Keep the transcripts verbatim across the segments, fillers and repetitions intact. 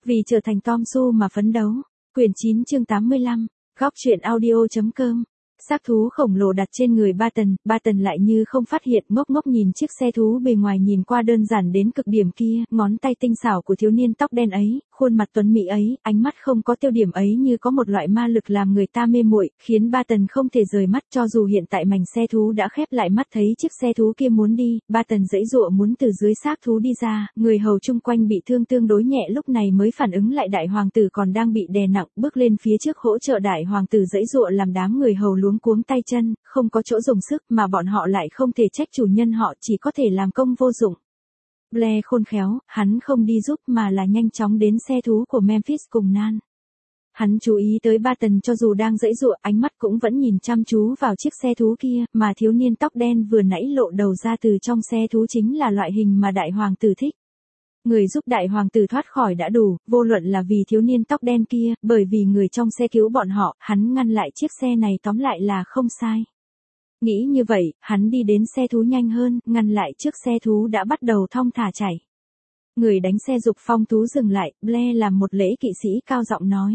Vì trở thành Tom Su mà phấn đấu. Quyển chín chương tám mươi lăm, góc truyện audio.com. Xác thú khổng lồ đặt trên người Barton, Barton lại như không phát hiện, ngốc ngốc nhìn chiếc xe thú bề ngoài nhìn qua đơn giản đến cực điểm kia, ngón tay tinh xảo của thiếu niên tóc đen ấy, khuôn mặt tuấn mỹ ấy, ánh mắt không có tiêu điểm ấy như có một loại ma lực làm người ta mê muội, khiến Barton không thể rời mắt. Cho dù hiện tại mảnh xe thú đã khép lại mắt thấy chiếc xe thú kia muốn đi, Barton giãy giụa muốn từ dưới xác thú đi ra, người hầu chung quanh bị thương tương đối nhẹ lúc này mới phản ứng lại đại hoàng tử còn đang bị đè nặng, bước lên phía trước hỗ trợ đại hoàng tử giãy giụa làm đám người hầu luống cuống tay chân, không có chỗ dùng sức mà bọn họ lại không thể trách chủ nhân họ, chỉ có thể làm công vô dụng. Blair khôn khéo, hắn không đi giúp mà là nhanh chóng đến xe thú của Memphis cùng Nan. Hắn chú ý tới Barton cho dù đang giãy giụa, ánh mắt cũng vẫn nhìn chăm chú vào chiếc xe thú kia, mà thiếu niên tóc đen vừa nãy lộ đầu ra từ trong xe thú chính là loại hình mà đại hoàng tử thích. Người giúp đại hoàng tử thoát khỏi đã đủ, vô luận là vì thiếu niên tóc đen kia, bởi vì người trong xe cứu bọn họ, hắn ngăn lại chiếc xe này tóm lại là không sai. Nghĩ như vậy, hắn đi đến xe thú nhanh hơn, ngăn lại chiếc xe thú đã bắt đầu thong thả chạy. Người đánh xe giục phong thú dừng lại, Blair làm một lễ kỵ sĩ cao giọng nói.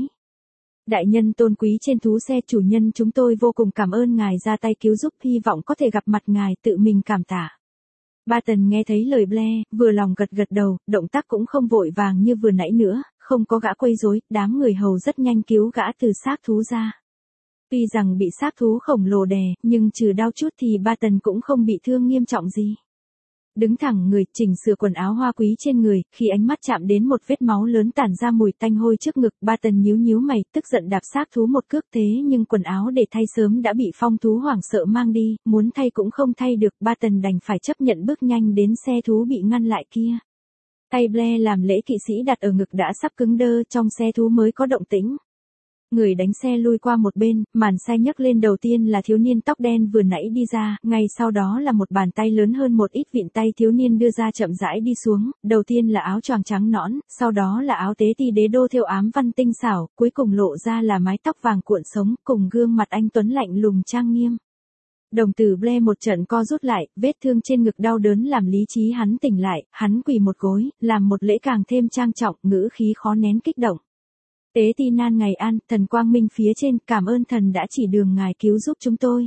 Đại nhân tôn quý trên thú xe, chủ nhân chúng tôi vô cùng cảm ơn ngài ra tay cứu giúp, hy vọng có thể gặp mặt ngài, tự mình cảm tạ. Barton nghe thấy lời Blair, vừa lòng gật gật đầu, động tác cũng không vội vàng như vừa nãy nữa, không có gã quấy rối, đám người hầu rất nhanh cứu gã từ xác thú ra. Tuy rằng bị xác thú khổng lồ đè, nhưng trừ đau chút thì Barton cũng không bị thương nghiêm trọng gì. Đứng thẳng người, chỉnh sửa quần áo hoa quý trên người, khi ánh mắt chạm đến một vết máu lớn tản ra mùi tanh hôi trước ngực, Barton nhíu nhíu mày, tức giận đạp xác thú một cước, thế nhưng quần áo để thay sớm đã bị phong thú hoảng sợ mang đi, muốn thay cũng không thay được, Barton đành phải chấp nhận bước nhanh đến xe thú bị ngăn lại kia. Tay Blair làm lễ kỵ sĩ đặt ở ngực đã sắp cứng đơ, trong xe thú mới có động tĩnh. Người đánh xe lui qua một bên, màn xe nhấc lên, đầu tiên là thiếu niên tóc đen vừa nãy đi ra, ngay sau đó là một bàn tay lớn hơn một ít vịn tay thiếu niên đưa ra chậm rãi đi xuống, đầu tiên là áo choàng trắng nõn, sau đó là áo tế ti đế đô thêu ám văn tinh xảo, cuối cùng lộ ra là mái tóc vàng cuộn sống, cùng gương mặt anh tuấn lạnh lùng trang nghiêm. Đồng tử Blair một trận co rút lại, vết thương trên ngực đau đớn làm lý trí hắn tỉnh lại, hắn quỳ một gối, làm một lễ càng thêm trang trọng, ngữ khí khó nén kích động. Tế ti Nan ngày an, thần quang minh phía trên, cảm ơn thần đã chỉ đường ngài cứu giúp chúng tôi.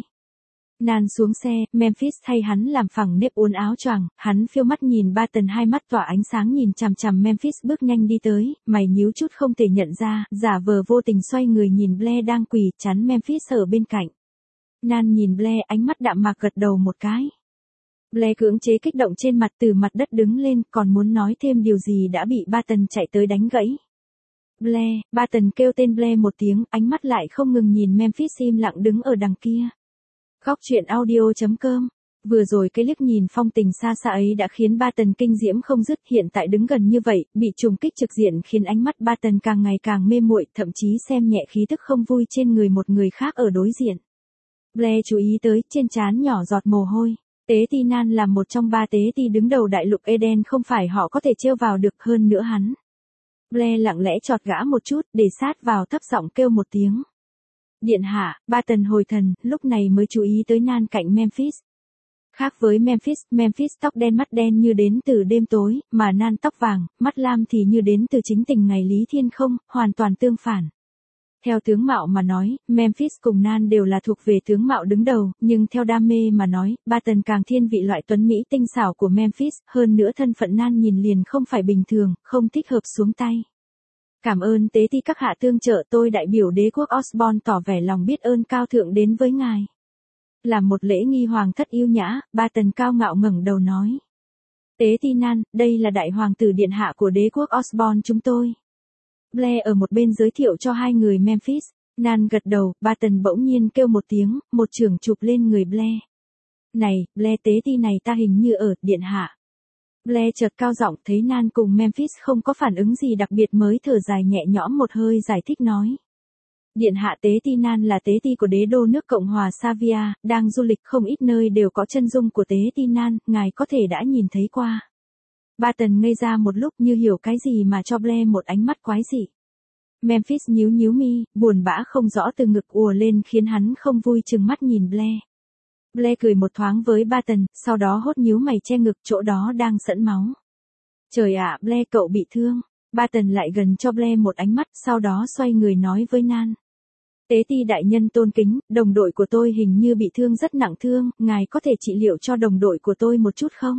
Nan xuống xe, Memphis thay hắn làm phẳng nếp uốn áo choàng, hắn phiêu mắt nhìn Barton, hai mắt tỏa ánh sáng nhìn chằm chằm Memphis bước nhanh đi tới, mày nhíu chút không thể nhận ra, giả vờ vô tình xoay người nhìn Blair đang quỳ chắn Memphis ở bên cạnh. Nan nhìn Blair, ánh mắt đạm mạc gật đầu một cái. Blair cưỡng chế kích động trên mặt, từ mặt đất đứng lên, còn muốn nói thêm điều gì đã bị Barton chạy tới đánh gãy. Blair, Barton kêu tên Blair một tiếng, ánh mắt lại không ngừng nhìn Memphis im lặng đứng ở đằng kia. Góc truyện audio.com. Vừa rồi cái liếc nhìn phong tình xa xa ấy đã khiến Barton kinh diễm không dứt, hiện tại đứng gần như vậy, bị trùng kích trực diện khiến ánh mắt Barton càng ngày càng mê muội, thậm chí xem nhẹ khí tức không vui trên người một người khác ở đối diện. Blair chú ý tới, trên trán nhỏ giọt mồ hôi. Tế ti Nan là một trong ba tế ti đứng đầu đại lục Eden, không phải họ có thể trêu vào được, hơn nữa hắn. Blair lặng lẽ chọt gã một chút, để sát vào thấp giọng kêu một tiếng. Điện hạ, Barton hồi thần, lúc này mới chú ý tới Nan cạnh Memphis. Khác với Memphis, Memphis tóc đen mắt đen như đến từ đêm tối, mà Nan tóc vàng, mắt lam thì như đến từ chính tình ngày Lý Thiên Không, hoàn toàn tương phản. Theo tướng mạo mà nói, Memphis cùng Nan đều là thuộc về tướng mạo đứng đầu, nhưng theo đam mê mà nói, Barton càng thiên vị loại tuấn mỹ tinh xảo của Memphis, hơn nữa thân phận Nan nhìn liền không phải bình thường, không thích hợp xuống tay. Cảm ơn tế ti các hạ tương trợ, tôi đại biểu đế quốc Osborne tỏ vẻ lòng biết ơn cao thượng đến với ngài. Làm một lễ nghi hoàng thất yêu nhã, Barton cao ngạo ngẩng đầu nói. Tế ti Nan, đây là đại hoàng tử điện hạ của đế quốc Osborne chúng tôi. Blair ở một bên giới thiệu cho hai người Memphis. Nan gật đầu, Barton bỗng nhiên kêu một tiếng, một chưởng chụp lên người Blair. Này, Blair, tế ti này ta hình như ở, điện hạ. Blair chợt cao giọng, thấy Nan cùng Memphis không có phản ứng gì đặc biệt mới thở dài nhẹ nhõm một hơi, giải thích nói. Điện hạ, tế ti Nan là tế ti của đế đô nước Cộng hòa Savia, đang du lịch không ít nơi đều có chân dung của tế ti Nan, ngài có thể đã nhìn thấy qua. Barton ngây ra một lúc như hiểu cái gì mà cho Blair một ánh mắt quái dị. Memphis nhíu nhíu mi, buồn bã không rõ từ ngực ùa lên khiến hắn không vui chừng mắt nhìn Blair. Blair cười một thoáng với Barton, sau đó hốt nhíu mày che ngực, chỗ đó đang sẫn máu. Trời ạ, Blair cậu bị thương. Ba Tần lại gần cho Blair một ánh mắt, sau đó xoay người nói với Nan. Tế ti đại nhân tôn kính, đồng đội của tôi hình như bị thương rất nặng thương, ngài có thể trị liệu cho đồng đội của tôi một chút không?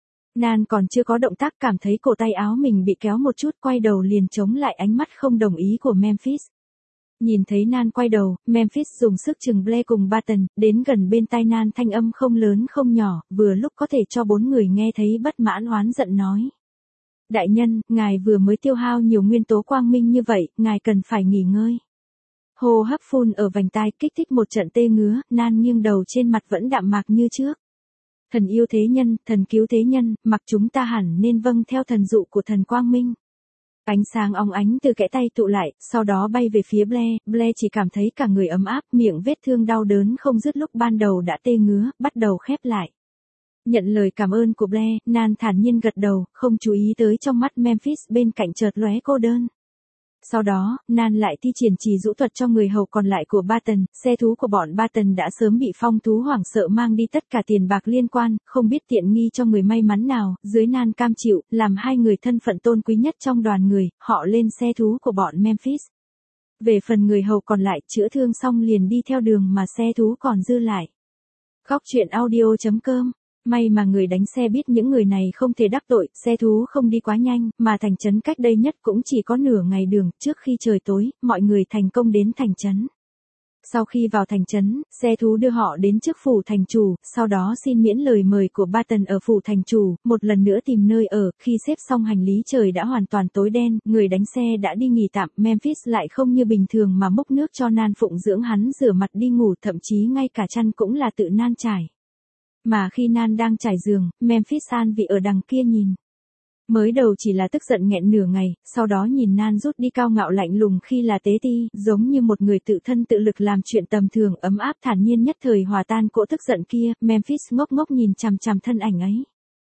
Nan còn chưa có động tác cảm thấy cổ tay áo mình bị kéo một chút, quay đầu liền chống lại ánh mắt không đồng ý của Memphis. Nhìn thấy Nan quay đầu, Memphis dùng sức chừng Blair cùng Ba Tần, đến gần bên tai Nan thanh âm không lớn không nhỏ, vừa lúc có thể cho bốn người nghe thấy bất mãn oán giận nói. Đại nhân, ngài vừa mới tiêu hao nhiều nguyên tố quang minh như vậy, ngài cần phải nghỉ ngơi. Hô hấp phun ở vành tai kích thích một trận tê ngứa, Nan nghiêng đầu trên mặt vẫn đạm mạc như trước. Thần yêu thế nhân, thần cứu thế nhân, mặc chúng ta hẳn nên vâng theo thần dụ của thần quang minh. Ánh sáng óng ánh từ kẽ tay tụ lại, sau đó bay về phía Blair, Blair chỉ cảm thấy cả người ấm áp, miệng vết thương đau đớn không dứt lúc ban đầu đã tê ngứa, bắt đầu khép lại. Nhận lời cảm ơn của Blair, Nan thản nhiên gật đầu, không chú ý tới trong mắt Memphis bên cạnh chợt lóe cô đơn. Sau đó, Nan lại thi triển trì dụ thuật cho người hầu còn lại của Ba Tần, xe thú của bọn Ba Tần đã sớm bị phong thú hoảng sợ mang đi tất cả tiền bạc liên quan, không biết tiện nghi cho người may mắn nào, dưới Nan cam chịu, làm hai người thân phận tôn quý nhất trong đoàn người, họ lên xe thú của bọn Memphis. Về phần người hầu còn lại chữa thương xong liền đi theo đường mà xe thú còn dư lại. Góc truyện audio chấm com. May mà người đánh xe biết những người này không thể đắc tội, xe thú không đi quá nhanh, mà thành trấn cách đây nhất cũng chỉ có nửa ngày đường, trước khi trời tối, mọi người thành công đến thành trấn. Sau khi vào thành trấn, xe thú đưa họ đến trước phủ thành chủ, sau đó xin miễn lời mời của Ba Tần ở phủ thành chủ, một lần nữa tìm nơi ở, khi xếp xong hành lý trời đã hoàn toàn tối đen, người đánh xe đã đi nghỉ tạm, Memphis lại không như bình thường mà múc nước cho Nan phụng dưỡng hắn rửa mặt đi ngủ, thậm chí ngay cả chăn cũng là tự Nan trải. Mà khi Nan đang trải giường, Memphis an vị ở đằng kia nhìn. Mới đầu chỉ là tức giận nghẹn nửa ngày, sau đó nhìn Nan rút đi cao ngạo lạnh lùng khi là tế ti, giống như một người tự thân tự lực làm chuyện tầm thường ấm áp thản nhiên nhất thời hòa tan cỗ tức giận kia, Memphis ngốc ngốc nhìn chằm chằm thân ảnh ấy.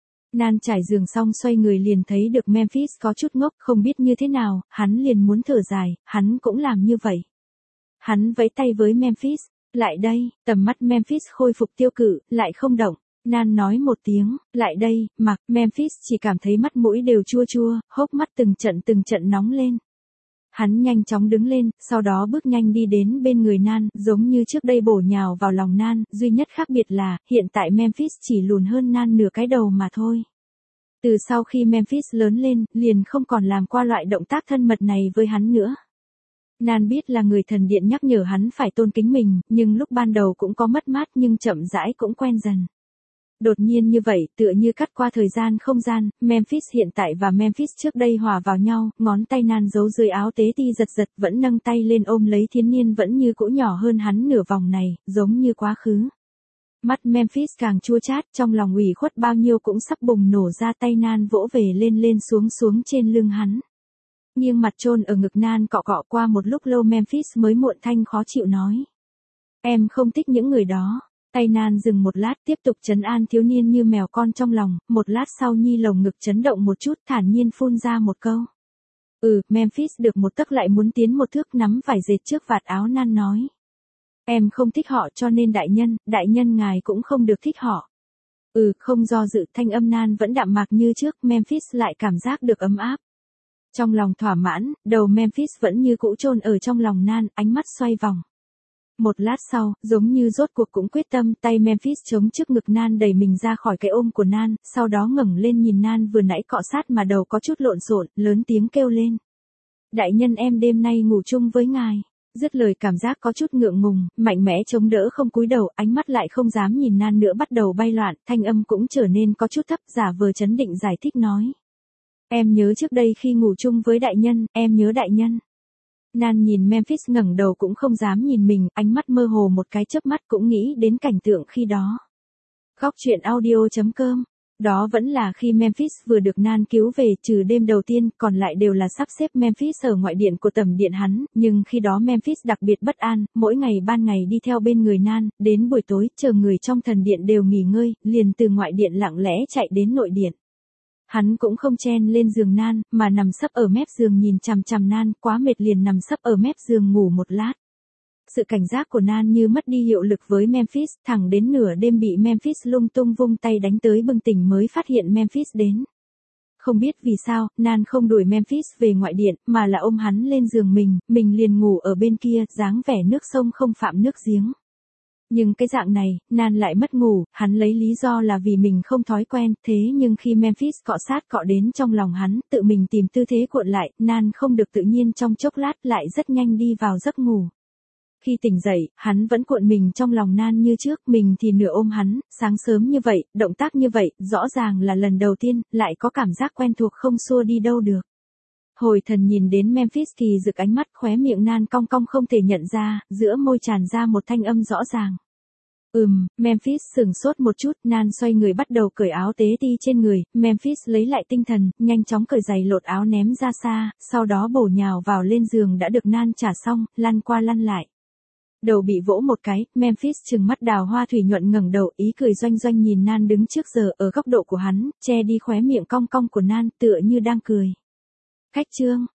Nan trải giường xong xoay người liền thấy được Memphis có chút ngốc, không biết như thế nào, hắn liền muốn thở dài, hắn cũng làm như vậy. Hắn vẫy tay với Memphis. Lại đây, tầm mắt Memphis khôi phục tiêu cự, lại không động. Nan nói một tiếng, lại đây, mặc, Memphis chỉ cảm thấy mắt mũi đều chua chua, hốc mắt từng trận từng trận nóng lên. Hắn nhanh chóng đứng lên, sau đó bước nhanh đi đến bên người Nan, giống như trước đây bổ nhào vào lòng Nan, duy nhất khác biệt là, hiện tại Memphis chỉ lùn hơn Nan nửa cái đầu mà thôi. Từ sau khi Memphis lớn lên, liền không còn làm qua loại động tác thân mật này với hắn nữa. Nan biết là người thần điện nhắc nhở hắn phải tôn kính mình, nhưng lúc ban đầu cũng có mất mát nhưng chậm rãi cũng quen dần. Đột nhiên như vậy, tựa như cắt qua thời gian không gian, Memphis hiện tại và Memphis trước đây hòa vào nhau, ngón tay Nan giấu dưới áo tế ti giật giật vẫn nâng tay lên ôm lấy Thiến Niên vẫn như cũ nhỏ hơn hắn nửa vòng này, giống như quá khứ. Mắt Memphis càng chua chát, trong lòng ủy khuất bao nhiêu cũng sắp bùng nổ ra, tay Nan vỗ về lên lên xuống xuống trên lưng hắn. Nghiêng mặt chôn ở ngực Nan cọ cọ qua một lúc lâu Memphis mới muộn thanh khó chịu nói. Em không thích những người đó. Tay Nan dừng một lát tiếp tục trấn an thiếu niên như mèo con trong lòng, một lát sau nhi lồng ngực chấn động một chút thản nhiên phun ra một câu. Ừ, Memphis được một tấc lại muốn tiến một thước nắm vải dệt trước vạt áo Nan nói. Em không thích họ cho nên đại nhân, đại nhân ngài cũng không được thích họ. Ừ, không do dự thanh âm Nan vẫn đạm mạc như trước, Memphis lại cảm giác được ấm áp. Trong lòng thỏa mãn, đầu Memphis vẫn như cũ chôn ở trong lòng Nan, ánh mắt xoay vòng. Một lát sau, giống như rốt cuộc cũng quyết tâm, tay Memphis chống trước ngực Nan đẩy mình ra khỏi cái ôm của Nan, sau đó ngẩng lên nhìn Nan vừa nãy cọ sát mà đầu có chút lộn xộn, lớn tiếng kêu lên. Đại nhân em đêm nay ngủ chung với ngài. Dứt lời cảm giác có chút ngượng ngùng, mạnh mẽ chống đỡ không cúi đầu, ánh mắt lại không dám nhìn Nan nữa bắt đầu bay loạn, thanh âm cũng trở nên có chút thấp, giả vờ chấn định giải thích nói. Em nhớ trước đây khi ngủ chung với đại nhân, em nhớ đại nhân. Nan nhìn Memphis ngẩng đầu cũng không dám nhìn mình, ánh mắt mơ hồ một cái chớp mắt cũng nghĩ đến cảnh tượng khi đó. Góc truyện audio chấm com. Đó vẫn là khi Memphis vừa được Nan cứu về, trừ đêm đầu tiên, còn lại đều là sắp xếp Memphis ở ngoại điện của tầm điện hắn, nhưng khi đó Memphis đặc biệt bất an, mỗi ngày ban ngày đi theo bên người Nan, đến buổi tối, chờ người trong thần điện đều nghỉ ngơi, liền từ ngoại điện lặng lẽ chạy đến nội điện. Hắn cũng không chen lên giường Nan, mà nằm sấp ở mép giường nhìn chằm chằm Nan, quá mệt liền nằm sấp ở mép giường ngủ một lát. Sự cảnh giác của Nan như mất đi hiệu lực với Memphis, thẳng đến nửa đêm bị Memphis lung tung vung tay đánh tới bừng tỉnh mới phát hiện Memphis đến. Không biết vì sao, Nan không đuổi Memphis về ngoại điện, mà là ôm hắn lên giường mình, mình liền ngủ ở bên kia, dáng vẻ nước sông không phạm nước giếng. Nhưng cái dạng này, Nan lại mất ngủ, hắn lấy lý do là vì mình không thói quen, thế nhưng khi Memphis cọ sát cọ đến trong lòng hắn, tự mình tìm tư thế cuộn lại, Nan không được tự nhiên trong chốc lát lại rất nhanh đi vào giấc ngủ. Khi tỉnh dậy, hắn vẫn cuộn mình trong lòng Nan như trước, mình thì nửa ôm hắn, sáng sớm như vậy, động tác như vậy, rõ ràng là lần đầu tiên, lại có cảm giác quen thuộc không xua đi đâu được. Hồi thần nhìn đến Memphis thì rực ánh mắt, khóe miệng Nan cong cong không thể nhận ra, giữa môi tràn ra một thanh âm rõ ràng. Ừm, Memphis sừng sốt một chút, Nan xoay người bắt đầu cởi áo tế ti trên người, Memphis lấy lại tinh thần, nhanh chóng cởi giày lột áo ném ra xa, sau đó bổ nhào vào lên giường đã được Nan trả xong, lăn qua lăn lại. Đầu bị vỗ một cái, Memphis trừng mắt đào hoa thủy nhuận ngẩng đầu, ý cười doanh doanh nhìn Nan đứng trước giờ ở góc độ của hắn, che đi khóe miệng cong cong của Nan, tựa như đang cười. Khách trương,